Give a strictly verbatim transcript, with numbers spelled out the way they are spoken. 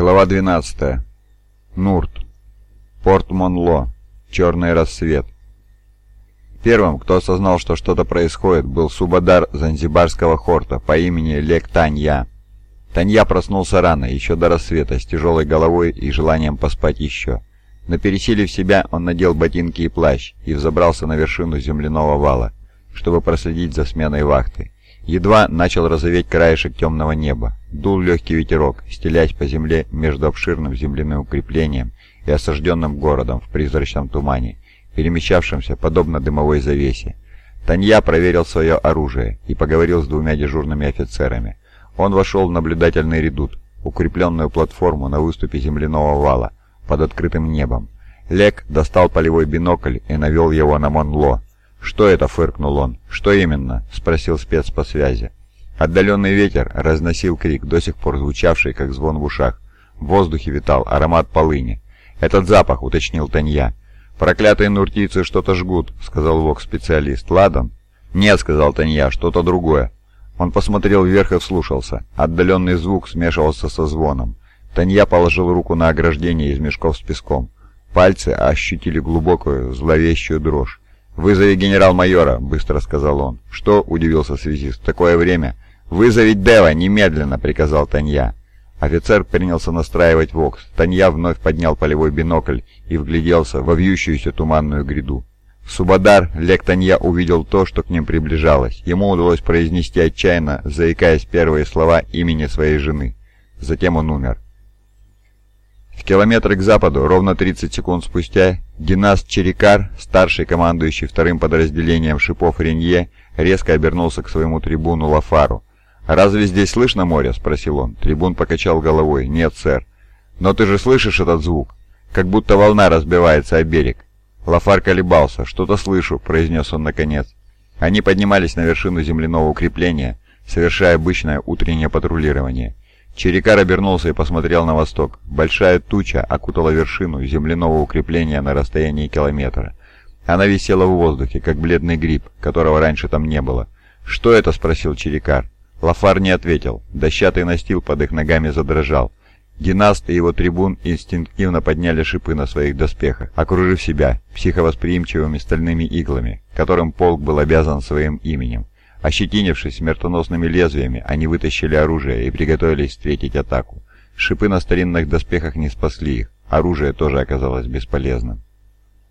Глава двенадцатая. Нурт. Порт Монло. Черный рассвет. Первым, кто осознал, что что-то происходит, был субадар занзибарского хорта по имени Лек Танья. Танья проснулся рано, еще до рассвета, с тяжелой головой и желанием поспать еще. Но пересилив себя, он надел ботинки и плащ и взобрался на вершину земляного вала, чтобы проследить за сменой вахты. Едва начал розоветь краешек темного неба. Дул легкий ветерок, стелясь по земле между обширным земляным укреплением и осажденным городом в призрачном тумане, перемещавшимся подобно дымовой завесе. Танья проверил свое оружие и поговорил с двумя дежурными офицерами. Он вошел в наблюдательный редут, укрепленную платформу на выступе земляного вала, под открытым небом. Лек достал полевой бинокль и навел его на Монло. «Что это?» — фыркнул он. «Что именно?» — спросил спец по связи. Отдаленный ветер разносил крик, до сих пор звучавший, как звон в ушах. В воздухе витал аромат полыни. «Этот запах», — уточнил Танья. «Проклятые нуртийцы что-то жгут», — сказал вокс-специалист. «Ладан?» «Нет», — сказал Танья, — «что-то другое». Он посмотрел вверх и вслушался. Отдаленный звук смешивался со звоном. Танья положил руку на ограждение из мешков с песком. Пальцы ощутили глубокую, зловещую дрожь. «Вызови генерал-майора», — быстро сказал он. «Что?» — удивился связист. «В такое время?» «Вызовить Дева! Немедленно!» — приказал Танья. Офицер принялся настраивать вокс. Танья вновь поднял полевой бинокль и вгляделся во вьющуюся туманную гряду. Субадар Лек Танья увидел то, что к ним приближалось. Ему удалось произнести отчаянно, заикаясь первые слова имени своей жены. Затем он умер. В километре к западу, ровно тридцать секунд спустя, Династ Черикар, старший командующий вторым подразделением шипов Ренье, резко обернулся к своему трибуну Лафару. «Разве здесь слышно море?» — спросил он. Трибун покачал головой. «Нет, сэр». «Но ты же слышишь этот звук? Как будто волна разбивается о берег». Лафар колебался. «Что-то слышу», — произнес он наконец. Они поднимались на вершину земляного укрепления, совершая обычное утреннее патрулирование. Черикар обернулся и посмотрел на восток. Большая туча окутала вершину земляного укрепления на расстоянии километра. Она висела в воздухе, как бледный гриб, которого раньше там не было. «Что это?» — спросил Черикар. Лафар не ответил. Дощатый настил под их ногами задрожал. Династ и его трибун инстинктивно подняли шипы на своих доспехах, окружив себя психовосприимчивыми стальными иглами, которым полк был обязан своим именем. Ощетинившись смертоносными лезвиями, они вытащили оружие и приготовились встретить атаку. Шипы на старинных доспехах не спасли их, оружие тоже оказалось бесполезным.